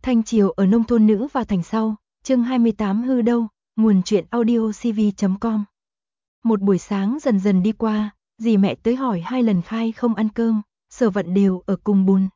Thanh Triều ở nông thôn nữ vào thành sau, chương 28 hư đâu, nguồn truyện audio cv.com. Một buổi sáng dần dần đi qua, dì mẹ tới hỏi 2 lần khai không ăn cơm, Sở Vận đều ở cùng buồn.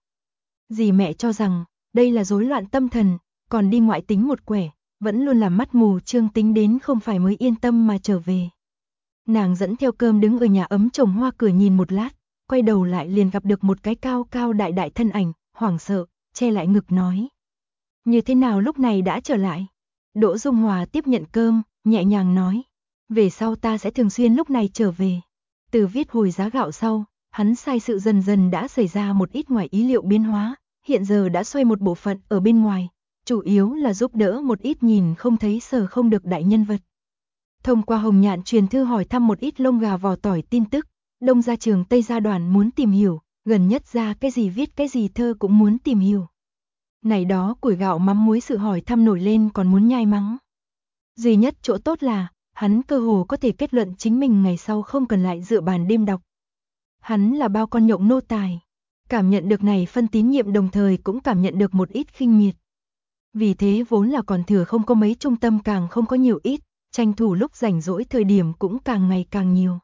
Dì mẹ cho rằng, đây là rối loạn tâm thần, còn đi ngoại tính một quẻ, vẫn luôn làm mắt mù trương tính đến không phải mới yên tâm mà trở về. Nàng dẫn theo cơm đứng ở nhà ấm trồng hoa cửa nhìn một lát, quay đầu lại liền gặp được một cái cao cao đại đại thân ảnh, hoảng sợ, che lại ngực nói. Như thế nào lúc này đã trở lại? Đỗ Dung Hòa tiếp nhận cơm, nhẹ nhàng nói. Về sau ta sẽ thường xuyên lúc này trở về. Từ viết hồi giá gạo sau, hắn sai sự dần dần đã xảy ra một ít ngoài ý liệu biến hóa, hiện giờ đã xoay một bộ phận ở bên ngoài, chủ yếu là giúp đỡ một ít nhìn không thấy sờ không được đại nhân vật. Thông qua Hồng Nhạn truyền thư hỏi thăm một ít lông gà vò tỏi tin tức, Đông gia trường Tây gia đoàn muốn tìm hiểu, gần nhất ra cái gì viết cái gì thơ cũng muốn tìm hiểu. Này đó củi gạo mắm muối sự hỏi thăm nổi lên còn muốn nhai mắng. Duy nhất chỗ tốt là, hắn cơ hồ có thể kết luận chính mình ngày sau không cần lại dựa bàn đêm đọc. Hắn là bao con nhộng nô tài. Cảm nhận được này phân tín nhiệm đồng thời cũng cảm nhận được một ít khinh miệt. Vì thế vốn là còn thừa không có mấy trung tâm càng không có nhiều ít, tranh thủ lúc rảnh rỗi thời điểm cũng càng ngày càng nhiều.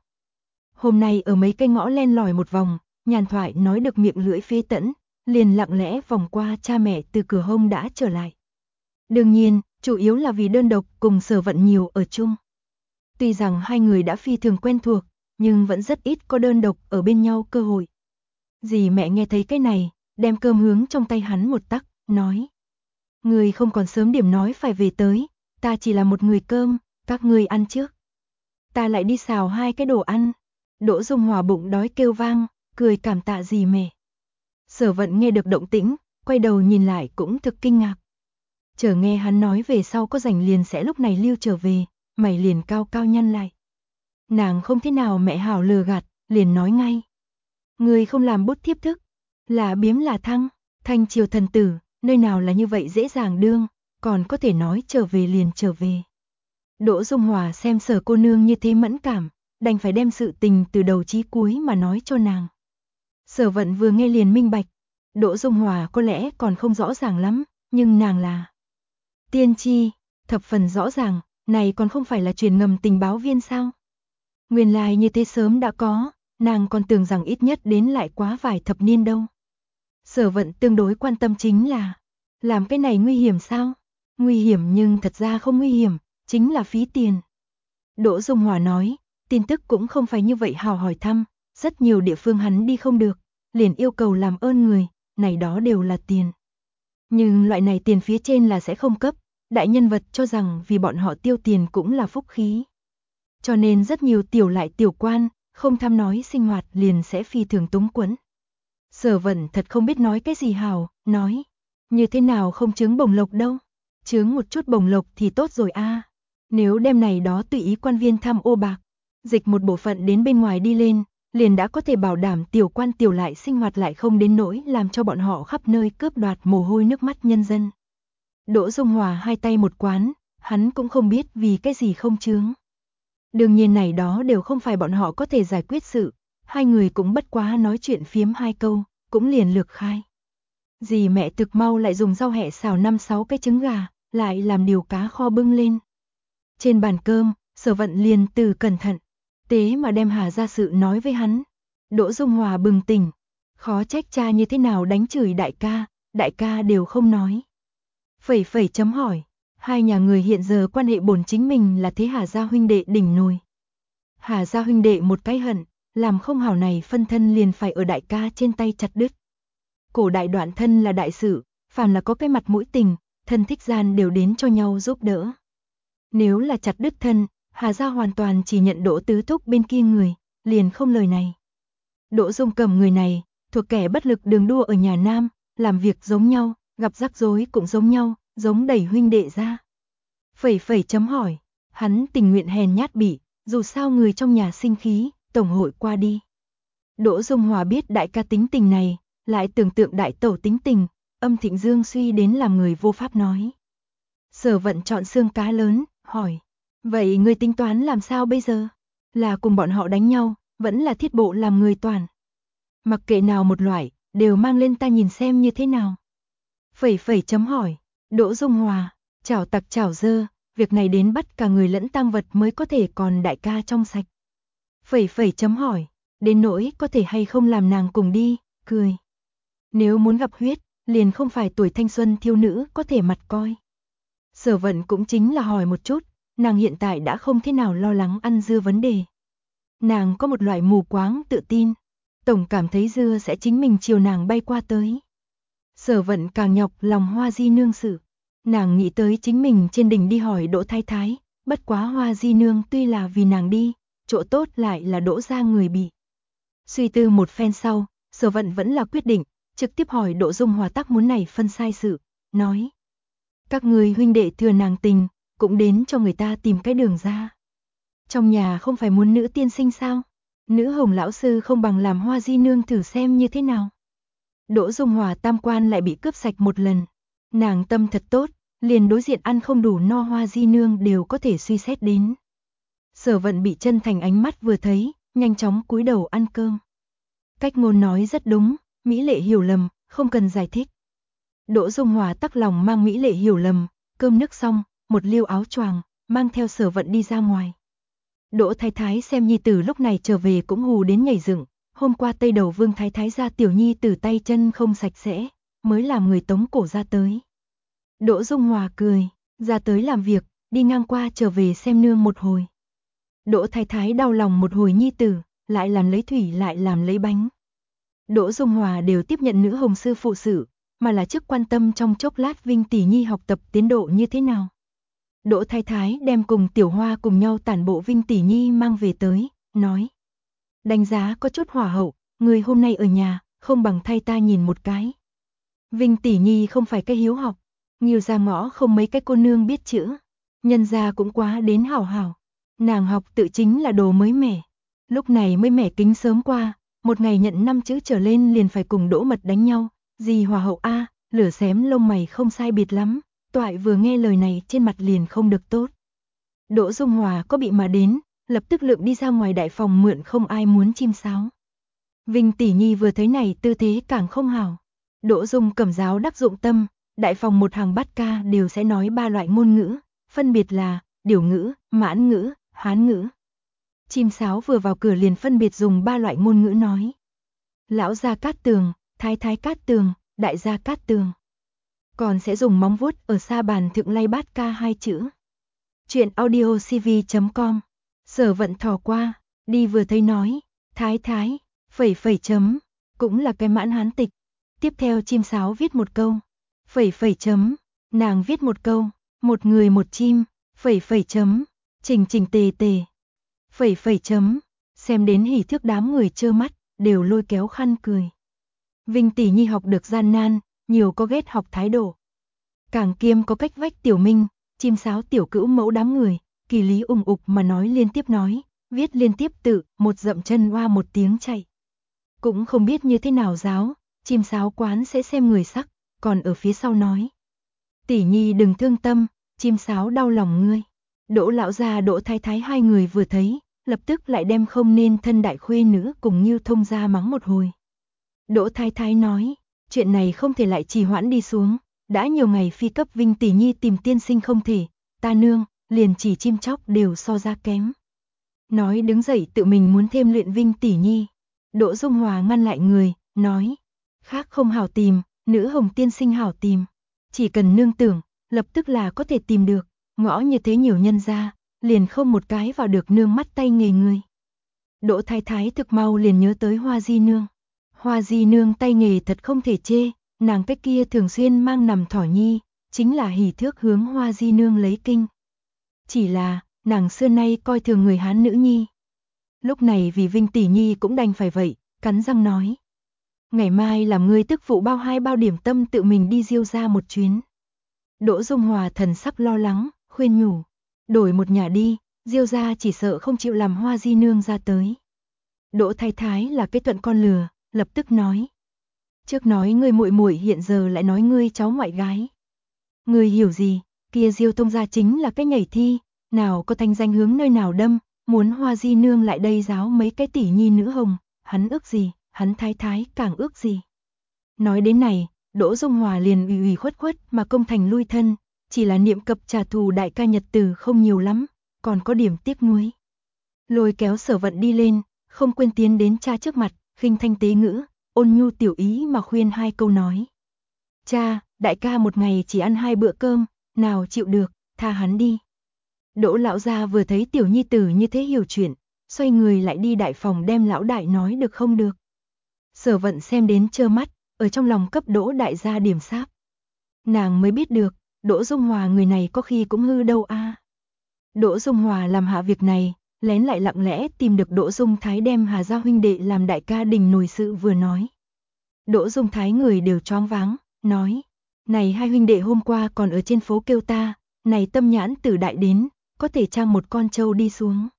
Hôm nay ở mấy cây ngõ len lỏi một vòng, nhàn thoại nói được miệng lưỡi phê tẫn, liền lặng lẽ vòng qua cha mẹ từ cửa hông đã trở lại. Đương nhiên, chủ yếu là vì đơn độc cùng Sở Vận nhiều ở chung. Tuy rằng hai người đã phi thường quen thuộc, nhưng vẫn rất ít có đơn độc ở bên nhau cơ hội. Dì mẹ nghe thấy cái này, đem cơm hướng trong tay hắn một tắc, nói. Người không còn sớm điểm nói phải về tới, ta chỉ là một người cơm, các ngươi ăn trước. Ta lại đi xào 2 cái đồ ăn. Đỗ Dung Hòa bụng đói kêu vang, cười cảm tạ dì mẹ. Sở Vận nghe được động tĩnh, quay đầu nhìn lại cũng thực kinh ngạc. Chờ nghe hắn nói về sau có rảnh liền sẽ lúc này lưu trở về, mày liền cao cao nhăn lại. Nàng không thế nào mẹ hảo lừa gạt, liền nói ngay. Người không làm bút thiếp thức, là biếm là thăng, Thanh Triều thần tử, nơi nào là như vậy dễ dàng đương, còn có thể nói trở về liền trở về. Đỗ Dung Hòa xem Sở cô nương như thế mẫn cảm, đành phải đem sự tình từ đầu chí cuối mà nói cho nàng. Sở Vận vừa nghe liền minh bạch, Đỗ Dung Hòa có lẽ còn không rõ ràng lắm, nhưng nàng là tiên tri, thập phần rõ ràng, này còn không phải là truyền ngầm tình báo viên sao? Nguyên lai như thế sớm đã có, nàng còn tưởng rằng ít nhất đến lại quá vài thập niên đâu. Sở Vận tương đối quan tâm chính là, làm cái này nguy hiểm sao? Nguy hiểm nhưng thật ra không nguy hiểm, chính là phí tiền. Đỗ Dung Hòa nói, tin tức cũng không phải như vậy hào hỏi thăm, rất nhiều địa phương hắn đi không được, liền yêu cầu làm ơn người, này đó đều là tiền. Nhưng loại này tiền phía trên là sẽ không cấp, đại nhân vật cho rằng vì bọn họ tiêu tiền cũng là phúc khí. Cho nên rất nhiều tiểu lại tiểu quan, không tham nói sinh hoạt liền sẽ phi thường túng quẫn. Sở Vận thật không biết nói cái gì hào, nói, như thế nào không chướng bổng lộc đâu, chướng một chút bổng lộc thì tốt rồi a. Nếu đêm này đó tùy ý quan viên tham ô bạc, dịch một bộ phận đến bên ngoài đi lên, liền đã có thể bảo đảm tiểu quan tiểu lại sinh hoạt lại không đến nỗi làm cho bọn họ khắp nơi cướp đoạt mồ hôi nước mắt nhân dân. Đỗ Dung Hòa hai tay một quán, hắn cũng không biết vì cái gì không chướng. Đương nhiên này đó đều không phải bọn họ có thể giải quyết sự, hai người cũng bất quá nói chuyện phiếm 2 câu, cũng liền lược khai. Dì mẹ thực mau lại dùng rau hẹ xào 5-6 cái trứng gà, lại làm điều cá kho bưng lên. Trên bàn cơm, Sở Vận liền từ cẩn thận, tế mà đem Hà ra sự nói với hắn. Đỗ Dung Hòa bừng tỉnh, khó trách cha như thế nào đánh chửi đại ca đều không nói. Chấm hỏi, hai nhà người hiện giờ quan hệ bổn chính mình là thế Hà gia huynh đệ đỉnh nồi. Hà gia huynh đệ một cái hận, làm không hảo này phân thân liền phải ở đại ca trên tay chặt đứt. Cổ đại đoạn thân là đại sự, phàm là có cái mặt mũi tình, thân thích gian đều đến cho nhau giúp đỡ. Nếu là chặt đứt thân, Hà gia hoàn toàn chỉ nhận Đỗ tứ thúc bên kia người, liền không lời này. Đỗ Dung Cầm người này, thuộc kẻ bất lực đường đua ở nhà Nam, làm việc giống nhau, gặp rắc rối cũng giống nhau, giống đẩy huynh đệ ra. Chấm hỏi, hắn tình nguyện hèn nhát bỉ, dù sao người trong nhà sinh khí, tổng hội qua đi. Đỗ Dung Hòa biết đại ca tính tình này, lại tưởng tượng đại tẩu tính tình, âm thịnh dương suy đến làm người vô pháp nói. Sở Vận chọn xương cá lớn, hỏi, vậy người tính toán làm sao bây giờ? Là cùng bọn họ đánh nhau, vẫn là thiết bộ làm người toàn. Mặc kệ nào một loại, đều mang lên ta nhìn xem như thế nào. Chấm hỏi. Đỗ Dung Hòa, chảo tặc chảo dơ, việc này đến bắt cả người lẫn tang vật mới có thể còn đại ca trong sạch. Chấm hỏi. Đến nỗi có thể hay không làm nàng cùng đi, cười. Nếu muốn gặp huyết, liền không phải tuổi thanh xuân thiếu nữ có thể mặt coi. Sở Vận cũng chính là hỏi một chút, nàng hiện tại đã không thế nào lo lắng ăn dưa vấn đề. Nàng có một loại mù quáng tự tin, tổng cảm thấy dưa sẽ chính mình chiều nàng bay qua tới. Sở Vận càng nhọc lòng Hoa Di Nương sự, nàng nghĩ tới chính mình trên đỉnh đi hỏi Đỗ Thái Thái, bất quá Hoa Di Nương tuy là vì nàng đi, chỗ tốt lại là Đỗ gia người bị. Suy tư một phen sau, Sở Vận vẫn là quyết định, trực tiếp hỏi Đỗ Dung Hòa tác muốn này phân sai sự, nói. Các người huynh đệ thừa nàng tình, cũng đến cho người ta tìm cái đường ra. Trong nhà không phải muốn nữ tiên sinh sao? Nữ Hồng lão sư không bằng làm Hoa Di Nương thử xem như thế nào. Đỗ Dung Hòa tam quan lại bị cướp sạch một lần. Nàng tâm thật tốt, liền đối diện ăn không đủ no Hoa Di Nương đều có thể suy xét đến. Sở Vận bị chân thành ánh mắt vừa thấy, nhanh chóng cúi đầu ăn cơm. Cách ngôn nói rất đúng, Mỹ Lệ hiểu lầm, không cần giải thích. Đỗ Dung Hòa tắc lòng mang Mỹ Lệ hiểu lầm, cơm nước xong, một liêu áo choàng, mang theo Sở Vận đi ra ngoài. Đỗ Thái Thái xem nhi tử lúc này trở về cũng hù đến nhảy dựng, hôm qua Tây Đầu Vương Thái Thái ra tiểu nhi tử tay chân không sạch sẽ, mới làm người tống cổ ra tới. Đỗ Dung Hòa cười, ra tới làm việc, đi ngang qua trở về xem nương một hồi. Đỗ Thái Thái đau lòng một hồi nhi tử, lại làm lấy thủy lại làm lấy bánh. Đỗ Dung Hòa đều tiếp nhận nữ hồng sư phụ sự, mà là trước quan tâm trong chốc lát Vinh tỷ nhi học tập tiến độ như thế nào. Đỗ Thái Thái đem cùng Tiểu Hoa cùng nhau tản bộ Vinh tỷ nhi mang về tới, nói. Đánh giá có chút hỏa hậu, người hôm nay ở nhà, không bằng thay ta nhìn một cái. Vinh tỷ nhi không phải cái hiếu học, nhiều ra ngõ không mấy cái cô nương biết chữ, nhân gia cũng quá đến hảo hảo. Nàng học tự chính là đồ mới mẻ, lúc này mới mẻ kính sớm qua, một ngày nhận 5 chữ trở lên liền phải cùng Đỗ Mật đánh nhau, gì hòa hậu a, lửa xém lông mày không sai biệt lắm, Toại vừa nghe lời này trên mặt liền không được tốt. Đỗ Dung Hòa có bị mà đến, lập tức lượm đi ra ngoài đại phòng mượn không ai muốn chim sáo. Vinh tỷ nhi vừa thấy này tư thế càng không hảo. Đỗ Dung Cẩm giáo đắc dụng tâm, đại phòng một hàng bát ca đều sẽ nói 3 loại ngôn ngữ, phân biệt là Điểu ngữ, Mãn ngữ, Hán ngữ. Chim sáo vừa vào cửa liền phân biệt dùng 3 loại ngôn ngữ nói. Lão gia Cát Tường, Thái Thái Cát Tường, Đại gia Cát Tường. Còn sẽ dùng móng vuốt ở sa bàn thượng lay bát ca 2 chữ. Chuyện audiocv.com. Sở Vận thò qua, đi vừa thấy nói, Thái Thái, chấm, cũng là cái Mãn Hán tịch. Tiếp theo chim sáo viết một câu, chấm, nàng viết một câu, một người một chim, chấm, chỉnh chỉnh tề tề. Chấm, xem đến hỉ thước đám người trơ mắt, đều lôi kéo khăn cười. Vinh tỷ nhi học được gian nan, nhiều có ghét học thái độ. Càng kiêm có cách vách Tiểu Minh, chim sáo tiểu cữu mẫu đám người, kỳ lý ục mà nói liên tiếp nói, viết liên tiếp tự, một dậm chân oa một tiếng chạy. Cũng không biết như thế nào giáo, chim sáo quán sẽ xem người sắc, còn ở phía sau nói. Tỷ nhi đừng thương tâm, chim sáo đau lòng ngươi. Đỗ lão gia Đỗ Thái Thái hai người vừa thấy, lập tức lại đem không nên thân đại khuê nữ cùng Như Thông ra mắng một hồi. Đỗ Thái Thái nói, chuyện này không thể lại trì hoãn đi xuống, đã nhiều ngày phi cấp Vinh tỷ nhi tìm tiên sinh không thể, ta nương, liền chỉ chim chóc đều so ra kém. Nói đứng dậy tự mình muốn thêm luyện Vinh tỷ nhi. Đỗ Dung Hòa ngăn lại người, nói, khác không hảo tìm, nữ hồng tiên sinh hảo tìm. Chỉ cần nương tưởng, lập tức là có thể tìm được, ngõ như thế nhiều nhân ra, liền không một cái vào được nương mắt tay nghề người. Đỗ Thái Thái thực mau liền nhớ tới Hoa Di Nương. Hoa Di Nương tay nghề thật không thể chê, nàng cái kia thường xuyên mang nằm thỏ nhi, chính là hỉ thước hướng Hoa Di Nương lấy kinh. Chỉ là, nàng xưa nay coi thường người Hán nữ nhi. Lúc này vì Vinh tỷ nhi cũng đành phải vậy, cắn răng nói. Ngày mai làm ngươi tức phụ bao 2 bao điểm tâm tự mình đi Diêu ra một chuyến. Đỗ Dung Hòa thần sắc lo lắng, khuyên nhủ. Đổi một nhà đi, Diêu ra chỉ sợ không chịu làm Hoa Di Nương ra tới. Đỗ Thái Thái là cái thuận con lừa, lập tức nói. Trước nói ngươi muội muội hiện giờ lại nói ngươi cháu ngoại gái. Ngươi hiểu gì, kia Diêu Thông gia chính là cái nhảy thi, nào có thanh danh hướng nơi nào đâm, muốn Hoa Di Nương lại đây giáo mấy cái tỷ nhi nữ hồng, hắn ước gì, hắn Thái Thái càng ước gì. Nói đến này, Đỗ Dung Hòa liền ủy ủy khuất khuất mà công thành lui thân, chỉ là niệm cập trả thù đại ca nhật từ không nhiều lắm, còn có điểm tiếc nuối. Lôi kéo Sở Vận đi lên, không quên tiến đến cha trước mặt, khinh thanh tế ngữ, ôn nhu tiểu ý mà khuyên hai câu nói. Cha, đại ca một ngày chỉ ăn 2 bữa cơm, nào chịu được, tha hắn đi. Đỗ lão gia vừa thấy tiểu nhi tử như thế hiểu chuyện, xoay người lại đi đại phòng đem lão đại nói được không được. Sở Vận xem đến trơ mắt, ở trong lòng cấp Đỗ đại gia điểm sáp. Nàng mới biết được, Đỗ Dung Hòa người này có khi cũng hư đâu a. Đỗ Dung Hòa làm hạ việc này, lén lại lặng lẽ tìm được Đỗ Dung Thái đem Hà gia huynh đệ làm đại ca đình nổi sự vừa nói. Đỗ Dung Thái người đều choáng váng, nói, này hai huynh đệ hôm qua còn ở trên phố kêu ta, này tâm nhãn tử đại đến, có thể trang một con trâu đi xuống.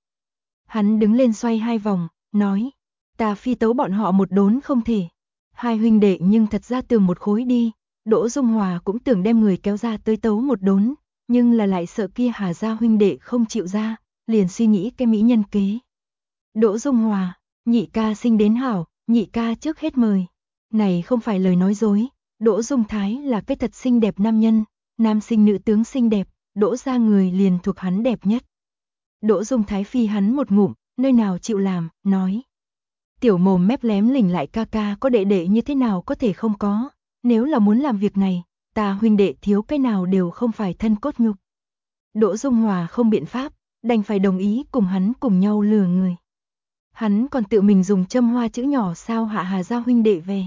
Hắn đứng lên xoay 2 vòng, nói, ta phi tấu bọn họ một đốn không thể. Hai huynh đệ nhưng thật ra tường một khối đi, Đỗ Dung Hòa cũng tưởng đem người kéo ra tới tấu một đốn, nhưng là lại sợ kia Hà gia huynh đệ không chịu ra, liền suy nghĩ cái mỹ nhân kế. Đỗ Dung Hòa, nhị ca sinh đến hảo, nhị ca trước hết mời. Này không phải lời nói dối, Đỗ Dung Thái là cái thật xinh đẹp nam nhân, nam sinh nữ tướng xinh đẹp, Đỗ gia người liền thuộc hắn đẹp nhất. Đỗ Dung Thái phi hắn một ngụm, nơi nào chịu làm, nói. Tiểu mồm mép lém lỉnh lại ca ca có đệ đệ như thế nào có thể không có, nếu là muốn làm việc này, ta huynh đệ thiếu cái nào đều không phải thân cốt nhục. Đỗ Dung Hòa không biện pháp, đành phải đồng ý cùng hắn cùng nhau lừa người. Hắn còn tự mình dùng châm hoa chữ nhỏ sao hạ Hà gia huynh đệ về.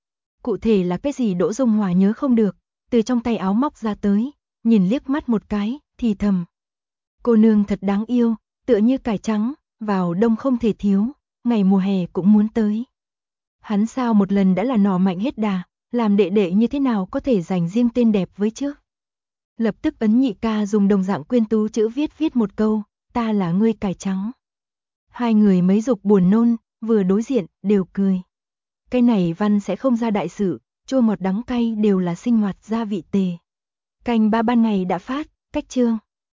Cụ thể là cái gì Đỗ Dung Hòa nhớ không được, từ trong tay áo móc ra tới, nhìn liếc mắt một cái, thì thầm. Cô nương thật đáng yêu, tựa như cải trắng, vào đông không thể thiếu, ngày mùa hè cũng muốn tới. Hắn sao một lần đã là nỏ mạnh hết đà, làm đệ đệ như thế nào có thể dành riêng tên đẹp với chứ? Lập tức ấn nhị ca dùng đồng dạng quyên tú chữ viết một câu, ta là ngươi cải trắng. Hai người mấy dục buồn nôn, vừa đối diện, đều cười. Cái này văn sẽ không ra đại sự, chua ngọt đắng cay đều là sinh hoạt gia vị tề. Canh ba ban ngày đã phát, cách chương.